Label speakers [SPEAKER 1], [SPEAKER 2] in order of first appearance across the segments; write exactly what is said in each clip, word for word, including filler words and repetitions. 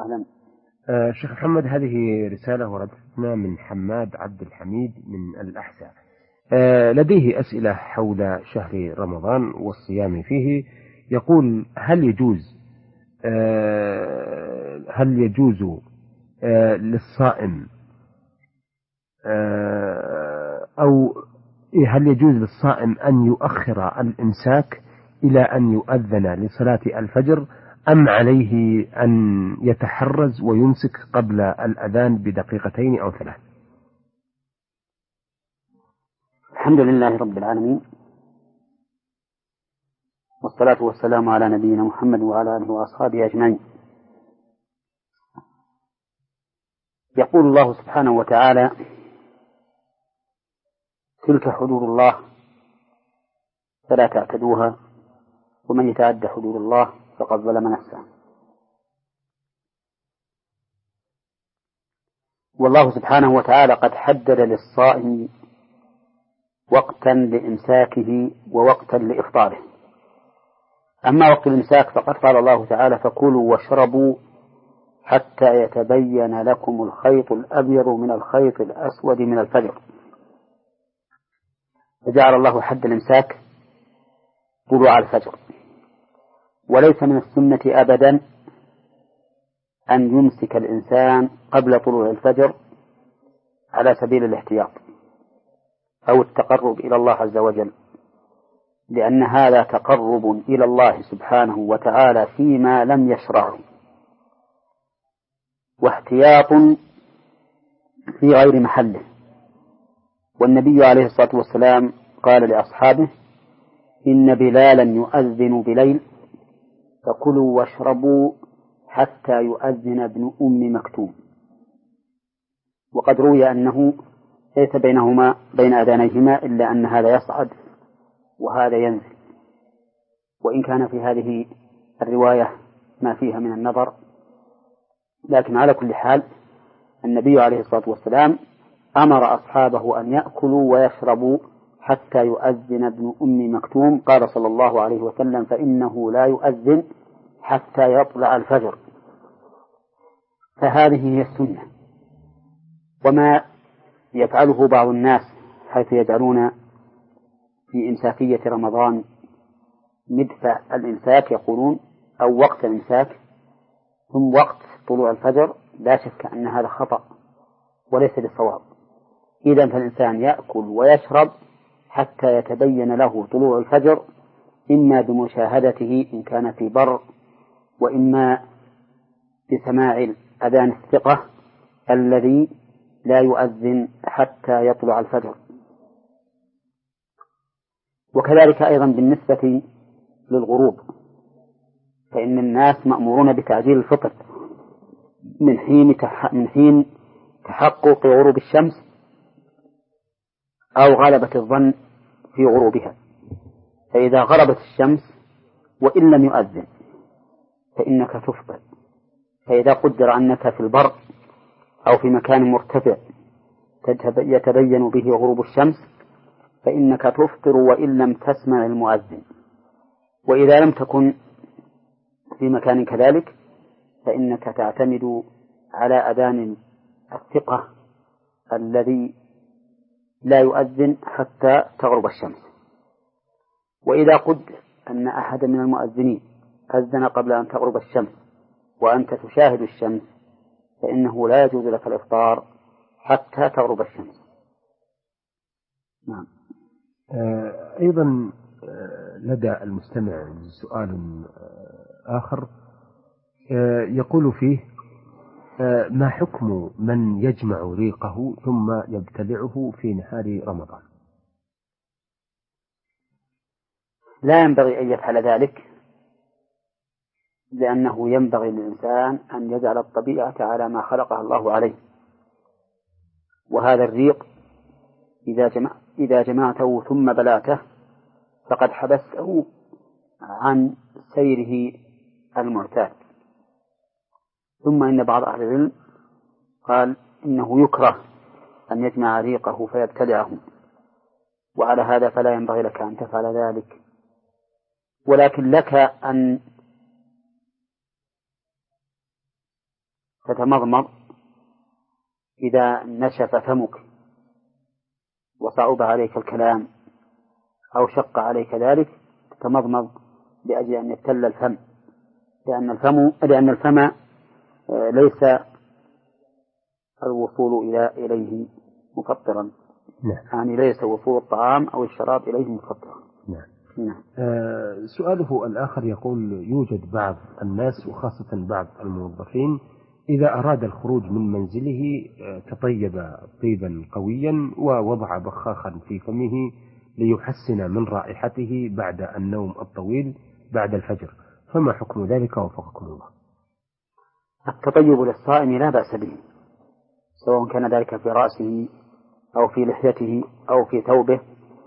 [SPEAKER 1] أهلا.
[SPEAKER 2] آه شيخ محمد، هذه رسالة وردتنا من حماد عبد الحميد من الأحساء. آه لديه أسئلة حول شهر رمضان والصيام فيه. يقول: هل يجوز آه هل يجوز آه للصائم آه أو هل يجوز للصائم أن يؤخر الإمساك إلى أن يؤذن لصلاة الفجر، أم عليه أن يتحرز ويمسك قبل الأذان بدقيقتين أو ثلاث؟
[SPEAKER 1] الحمد لله رب العالمين، والصلاة والسلام على نبينا محمد وعلى آله وأصحابه أجمعين. يقول الله سبحانه وتعالى: تلك حدود الله فلا تعتدوها ومن يتعد حدود الله فقد ظلم نفسه. والله سبحانه وتعالى قد حدد للصائم وقتا لإمساكه ووقتا لإفطاره. أما وقت الإمساك فقد قال الله تعالى: فكلوا واشربوا حتى يتبين لكم الخيط الأبيض من الخيط الأسود من الفجر. فجعل الله حد الإمساك طلوع الفجر، وليس من السنة أبدا أن يمسك الإنسان قبل طلوع الفجر على سبيل الاحتياط أو التقرب إلى الله عز وجل، لأن هذا تقرب إلى الله سبحانه وتعالى فيما لم يشرعه، واحتياط في غير محله. والنبي عليه الصلاة والسلام قال لأصحابه: إن بلالا يؤذن بليل فكلوا واشربوا حتى يؤذن ابن أم مكتوم. وقد روي أنه ليس بينهما بين أذانيهما إلا أن هذا يصعد وهذا ينزل، وإن كان في هذه الرواية ما فيها من النظر، لكن على كل حال النبي عليه الصلاة والسلام أمر أصحابه أن يأكلوا ويشربوا حتى يؤذن ابن أم مكتوم. قال صلى الله عليه وسلم: فإنه لا يؤذن حتى يطلع الفجر. فهذه هي السنة. وما يفعله بعض الناس حيث يجعلون في إمساكية رمضان مدفع الإمساك، يقولون أو وقت الإمساك ثم وقت طلوع الفجر، لا شك أن هذا خطأ وليس بالصواب. إذا فالإنسان يأكل ويشرب حتى يتبين له طلوع الفجر، إما بمشاهدته إن كان في بر، وإما بسماع الأذان الثقة الذي لا يؤذن حتى يطلع الفجر. وكذلك أيضا بالنسبة للغروب، فإن الناس مأمورون بتعجيل الفطر من حين من حين تحقق غروب الشمس أو غلبة الظن في غروبها. فإذا غربت الشمس وإن لم يؤذن فإنك تفطر. فإذا قدر أنك في البر أو في مكان مرتفع يتبين به غروب الشمس فإنك تفطر وإن لم تسمع المؤذن. وإذا لم تكن في مكان كذلك فإنك تعتمد على أذان الثقة الذي لا يؤذن حتى تغرب الشمس. وإذا قدر أن أحد من المؤذنين أذن قبل أن تغرب الشمس وأنت تشاهد الشمس فإنه لا يجوز لك الإفطار حتى تغرب الشمس.
[SPEAKER 2] نعم. أيضا لدى المستمع سؤال آخر يقول فيه: ما حكم من يجمع ريقه ثم يبتلعه في نهار رمضان؟
[SPEAKER 1] لا ينبغي أن يفعل ذلك، لأنه ينبغي للإنسان أن يجعل الطبيعة على ما خلقها الله عليه. وهذا الريق إذا جمع إذا جمعته ثم بلعته فقد حبسته عن سيره المعتاد. ثم إن بعض أهل العلم قال إنه يكره أن يجمع ريقه فيبتلعه، وعلى هذا فلا ينبغي لك أن تفعل ذلك، ولكن لك أن تتمضمض إذا نشف فمك وصعب عليك الكلام أو شق عليك ذلك، تتمضمض لأجل أن يبتل الفم، لأن الفم لأن الفم ليس الوصول إلى إليه مفطرا.
[SPEAKER 2] نعم.
[SPEAKER 1] يعني ليس وصول الطعام أو الشراب إليه مفطرا.
[SPEAKER 2] نعم.
[SPEAKER 1] نعم.
[SPEAKER 2] آه سؤاله الآخر يقول: يوجد بعض الناس وخاصة بعض الموظفين إذا أراد الخروج من منزله تطيب طيبا قويا ووضع بخاخا في فمه ليحسن من رائحته بعد النوم الطويل بعد الفجر، فما حكم ذلك وفقكم الله؟
[SPEAKER 1] التطيب للصائم لا بأس به، سواء كان ذلك في رأسه أو في لحيته أو في ثوبه.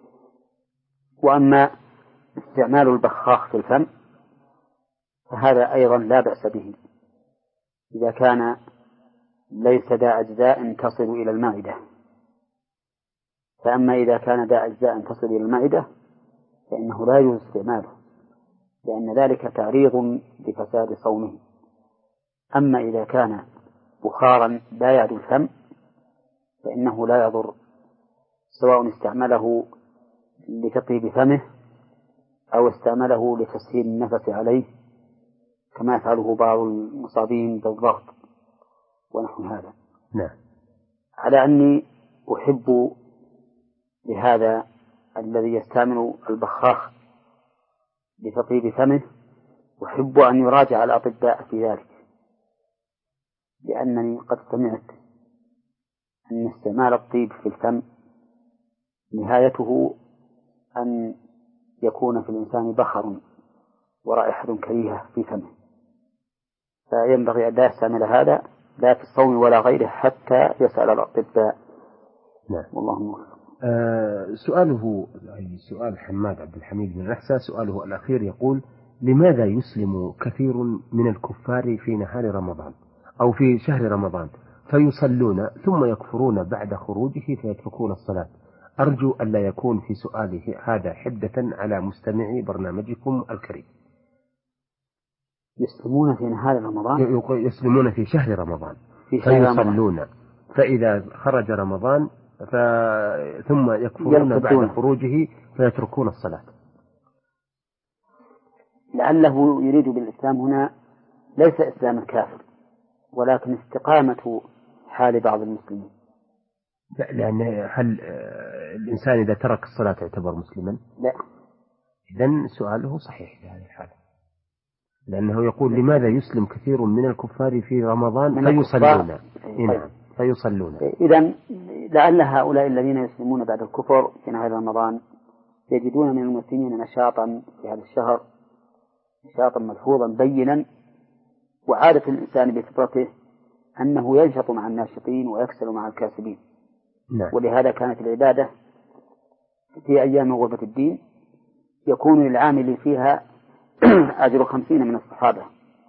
[SPEAKER 1] وأما استعمال البخاخ في الفم فهذا أيضا لا بأس به إذا كان ليس ذا أجزاء تصل إلى المعدة. فأما إذا كان ذا أجزاء تصل إلى المعدة فإنه لا يجوز استعماله، لأن ذلك تعريض لفساد صومه. أما إذا كان بخارا لا يعدو الفم فإنه لا يضر، سواء استعمله لتطيب فمه أو استعمله لتسهيل النفس عليه كما يفعله بعض المصابين بالضغط ونحو هذا.
[SPEAKER 2] نعم.
[SPEAKER 1] على أني أحب لهذا الذي يستعمل البخاخ لتطيب فمه أحب أن يراجع الأطباء في ذلك، لأنني قد سمعت أن استعمال الطيب في الفم نهايته أن يكون في الإنسان بخر ورائحة كريهة في فمه، فينبغي أن لا يستعمل هذا لا في الصوم ولا غيره حتى يسأل الأطباء.
[SPEAKER 2] نعم.
[SPEAKER 1] والله موفق.
[SPEAKER 2] آه سؤاله أي سؤال حماد عبد الحميد بن رحسة، سؤاله الأخير يقول: لماذا يسلم كثير من الكفار في نهار رمضان أو في شهر رمضان فيصلون ثم يكفرون بعد خروجه فيتركون الصلاة؟ أرجو أن لا يكون في سؤاله هذا حدة على مستمعي برنامجكم الكريم.
[SPEAKER 1] يسلمون في نهار رمضان؟
[SPEAKER 2] يسلمون في شهر رمضان
[SPEAKER 1] في شهر
[SPEAKER 2] فيصلون رمضان. فإذا خرج رمضان ف... ثم يكفرون
[SPEAKER 1] يرتدون.
[SPEAKER 2] بعد خروجه فيتركون الصلاة.
[SPEAKER 1] لعله يريد بالإسلام هنا ليس إسلام الكافر ولكن استقامة حال بعض المسلمين.
[SPEAKER 2] لأن هل الإنسان إذا ترك الصلاة يعتبر مسلما؟
[SPEAKER 1] لا.
[SPEAKER 2] إذن سؤاله صحيح في هذه الحالة، لأنه يقول: لماذا يسلم كثير من الكفار في رمضان فيصلون؟ نعم. فيصلون.
[SPEAKER 1] إذن لعل هؤلاء الذين يسلمون بعد الكفر في نهار رمضان يجدون من المسلمين نشاطا في هذا الشهر، نشاطا ملحوظا بينا، وعادة الإنسان بفطرته أنه ينشط مع الناشطين ويكسل مع الكاسبين.
[SPEAKER 2] نعم.
[SPEAKER 1] ولهذا كانت العبادة في أيام غربة الدين يكون للعامل فيها أجر خمسين من الصحابة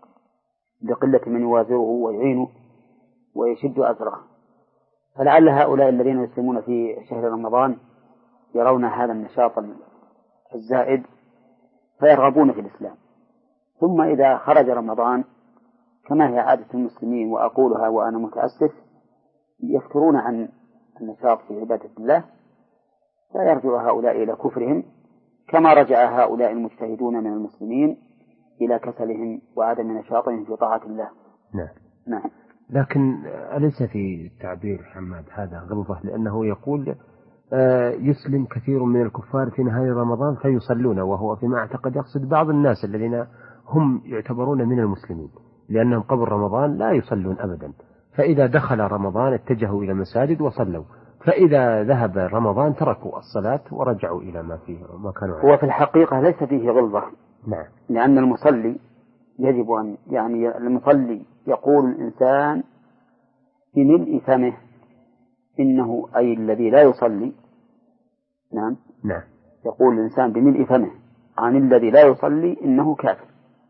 [SPEAKER 1] بقلة من يوازره ويعينه ويشد أجره. فلعل هؤلاء الذين يسلمون في شهر رمضان يرون هذا النشاط الزائد فيرغبون في الإسلام، ثم إذا خرج رمضان كما هي عادة المسلمين وأقولها وأنا متأسف يفترون عن النشاط في عبادة الله، لا يرجع هؤلاء إلى كفرهم كما رجع هؤلاء المجتهدون من المسلمين إلى كسلهم وعدم نشاطهم في طاعة الله.
[SPEAKER 2] نعم.
[SPEAKER 1] نعم.
[SPEAKER 2] لكن أليس في تعبير حماد هذا غلظة؟ لأنه يقول يسلم كثير من الكفار في نهاية رمضان فيصلون، وهو فيما أعتقد يقصد بعض الناس الذين هم يعتبرون من المسلمين، لأنهم قبل رمضان لا يصلون أبدا، فإذا دخل رمضان اتجهوا إلى المساجد وصلوا، فإذا ذهب رمضان تركوا الصلاة ورجعوا إلى ما فيه ما كانوا عليه.
[SPEAKER 1] هو في الحقيقة ليس فيه غلظة.
[SPEAKER 2] نعم.
[SPEAKER 1] لأن المصلي يجب أن يعني المصلي يقول الإنسان بملء فمه إنه أي الذي لا يصلي. نعم.
[SPEAKER 2] نعم.
[SPEAKER 1] يقول الإنسان بملء فمه عن الذي لا يصلي إنه كافر،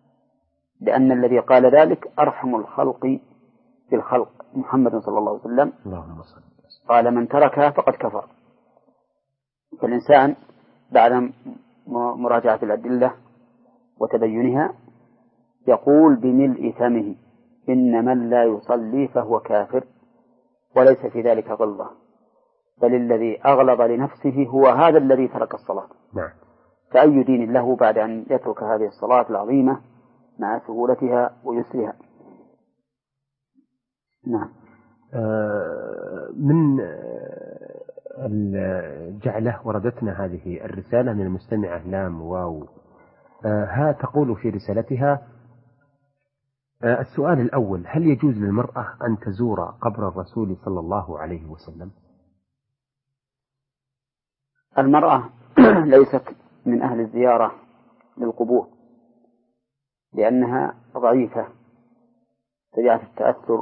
[SPEAKER 1] لأن الذي قال ذلك أرحم الخلق بالخلق محمد صلى الله عليه وسلم.
[SPEAKER 2] اللهم صل.
[SPEAKER 1] قال: من تركها فقد كفر. فالإنسان بعد مراجعة الأدلة وتبينها يقول بملء فمه إن من لا يصلي فهو كافر، وليس في ذلك غلظة، بل الذي أغلظ لنفسه هو هذا الذي ترك الصلاة.
[SPEAKER 2] نعم.
[SPEAKER 1] فأي دين له بعد أن يترك هذه الصلاة العظيمة مع سهولتها ويسرها؟ نعم.
[SPEAKER 2] آه من جعله وردتنا هذه الرسالة من المستمعة لام واو آه ها تقول في رسالتها: آه السؤال الأول: هل يجوز للمرأة أن تزور قبر الرسول صلى الله عليه وسلم؟
[SPEAKER 1] المرأة ليست من أهل الزيارة للقبور، لأنها ضعيفة سريعة التأثر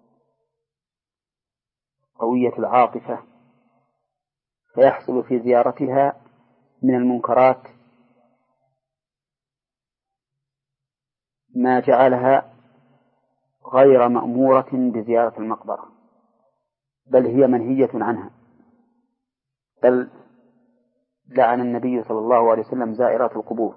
[SPEAKER 1] قوية العاطفة، فيحصل في زيارتها من المنكرات ما جعلها غير مأمورة بزيارة المقبرة، بل هي منهية عنها، بل لعن النبي صلى الله عليه وسلم زائرات القبور.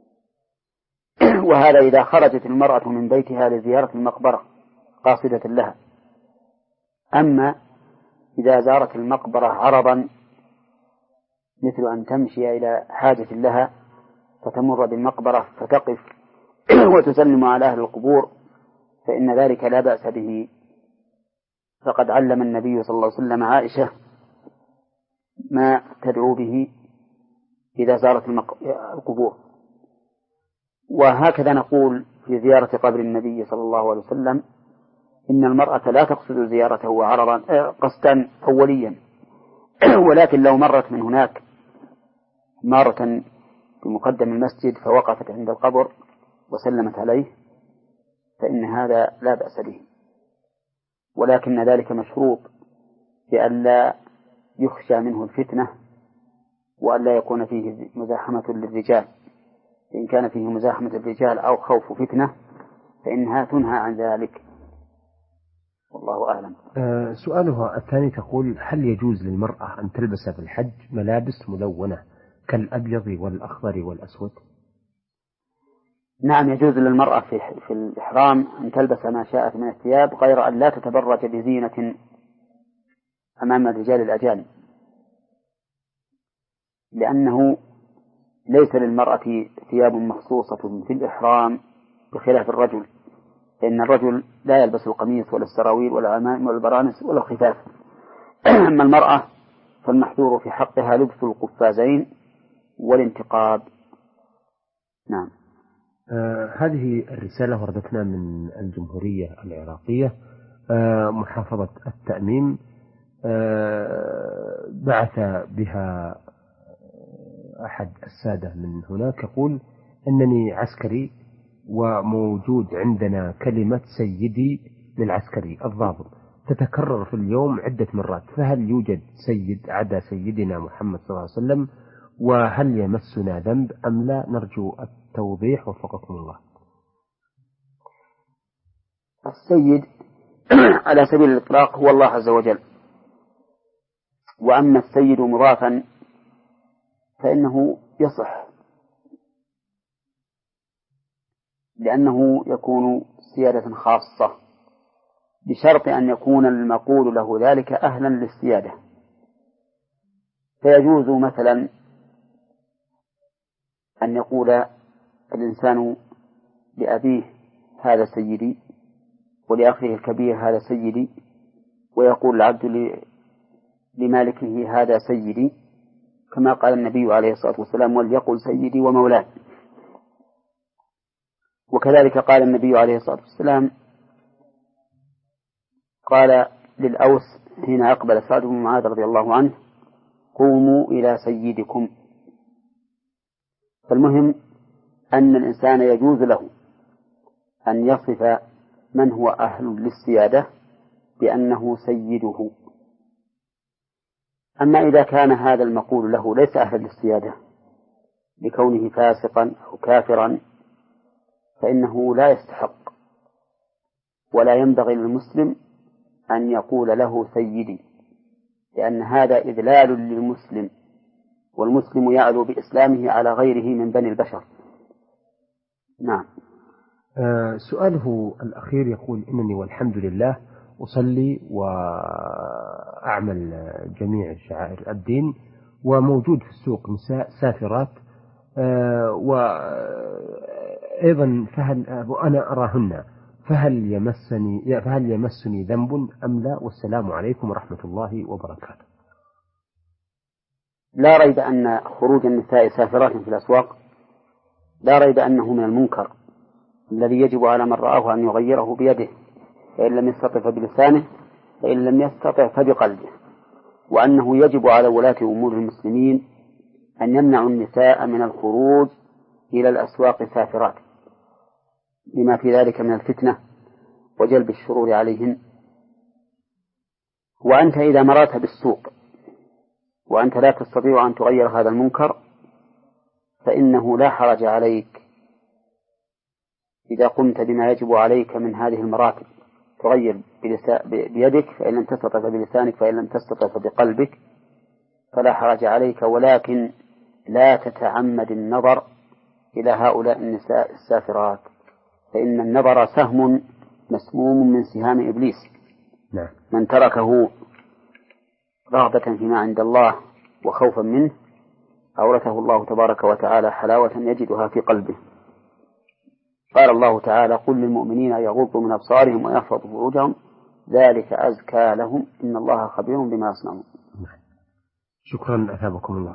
[SPEAKER 1] وهذا إذا خرجت المرأة من بيتها لزيارة المقبرة قاصدة لها. أما إذا زارت المقبرة عرضا، مثل أن تمشي إلى حاجة لها فتمر بالمقبرة فتقف وتسلم على أهل القبور، فإن ذلك لا بأس به، فقد علم النبي صلى الله عليه وسلم عائشة ما تدعو به إذا زارت القبور. وهكذا نقول في زيارة قبر النبي صلى الله عليه وسلم: إن المرأة لا تقصد زيارته عرضا قصدا أوليا، ولكن لو مرت من هناك مرة بمقدم المسجد فوقفت عند القبر وسلمت عليه فإن هذا لا بأس به، ولكن ذلك مشروط بأن لا يخشى منه الفتنة وأن لا يكون فيه مزاحمة للرجال. إن كان فيه مزاحمة الرجال أو خوف فتنة فإنها تنهى عن ذلك، والله أعلم.
[SPEAKER 2] أه سؤالها الثاني تقول: هل يجوز للمرأة أن تلبس في الحج ملابس ملونة كالأبيض والأخضر والأسود؟
[SPEAKER 1] نعم، يجوز للمرأة في, في الإحرام أن تلبس ما شاءت من الثياب، غير أن لا تتبرج بزينة أمام الرجال الأجانب، لأنه ليس للمرأة ثياب مخصوصة في الإحرام بخلاف الرجل، لأن الرجل لا يلبس القميص ولا السراويل ولا العمائم ولا البرانس ولا الخفاف. أما المرأة فالمحظور في حقها لبس القفازين والانتقاب. نعم.
[SPEAKER 2] آه هذه الرسالة وردتنا من الجمهورية العراقية، آه محافظة التأميم، آه بعث بها أحد السادة من هناك، يقول: أنني عسكري وموجود عندنا كلمة سيدي للعسكري الضابط تتكرر في اليوم عدة مرات، فهل يوجد سيد عدا سيدنا محمد صلى الله عليه وسلم؟ وهل يمسنا ذنب أم لا؟ نرجو التوضيح وفقكم الله.
[SPEAKER 1] السيد على سبيل الإطلاق هو الله عز وجل، وأما السيد مضافا فإنه يصح، لأنه يكون سيادة خاصة بشرط أن يكون المقول له ذلك أهلا للسيادة. فيجوز مثلا أن يقول الإنسان لأبيه: هذا سيدي، ولأخيه الكبير: هذا سيدي، ويقول العبد لمالكه: هذا سيدي، كما قال النبي عليه الصلاة والسلام: وليقل سيدي ومولاي. وكذلك قال النبي عليه الصلاة والسلام، قال للأوس حين أقبل سعد بن معاذ رضي الله عنه: قوموا إلى سيدكم. فالمهم أن الإنسان يجوز له أن يصف من هو أهل للسيادة بأنه سيده. أما إذا كان هذا المقول له ليس أهل للسيادة لكونه فاسقا أو كافرا فإنه لا يستحق، ولا ينبغي للمسلم أن يقول له سيدي، لأن هذا إذلال للمسلم، والمسلم يعلو بإسلامه على غيره من بني البشر. نعم.
[SPEAKER 2] آه سؤاله الأخير يقول: إنني والحمد لله أصلي وأعمل جميع شعائر الدين، وموجود في السوق نساء سافرات، آه وأيضا فهل وأنا أراهن، فهل يمسني فهل يمسني ذنب أم لا؟ والسلام عليكم ورحمة الله وبركاته.
[SPEAKER 1] لا ريب أن خروج النساء سافرات في الأسواق لا ريب أنه من المنكر الذي يجب على من رآه أن يغيره بيده، فإن لم يستطع فبلسانه، فإن لم يستطع فبقلبه، وأنه يجب على ولاة أمور المسلمين أن يمنعوا النساء من الخروج إلى الأسواق سافرات لما في ذلك من الفتنة وجلب الشرور عليهن. وأنت إذا مررت بالسوق وأنت لا تستطيع أن تغير هذا المنكر فإنه لا حرج عليك إذا قمت بما يجب عليك من هذه المراتب، تغير بيدك فإن لم تستطع فبلسانك، فإن لم تستطع فبقلبك، فلا حرج عليك، ولكن لا تتعمد النظر إلى هؤلاء النساء السافرات، فإن النظر سهم مسموم من سهام إبليس.
[SPEAKER 2] نعم.
[SPEAKER 1] من تركه رغبة فيما عند الله وخوفا منه أورثه الله تبارك وتعالى حلاوة يجدها في قلبه. قال الله تعالى: قل للمؤمنين يغضوا من أبصارهم ويحفظوا فروجهم ذلك أزكى لهم إن الله خبير بما يصنعون.
[SPEAKER 2] شكرا، أثابكم الله.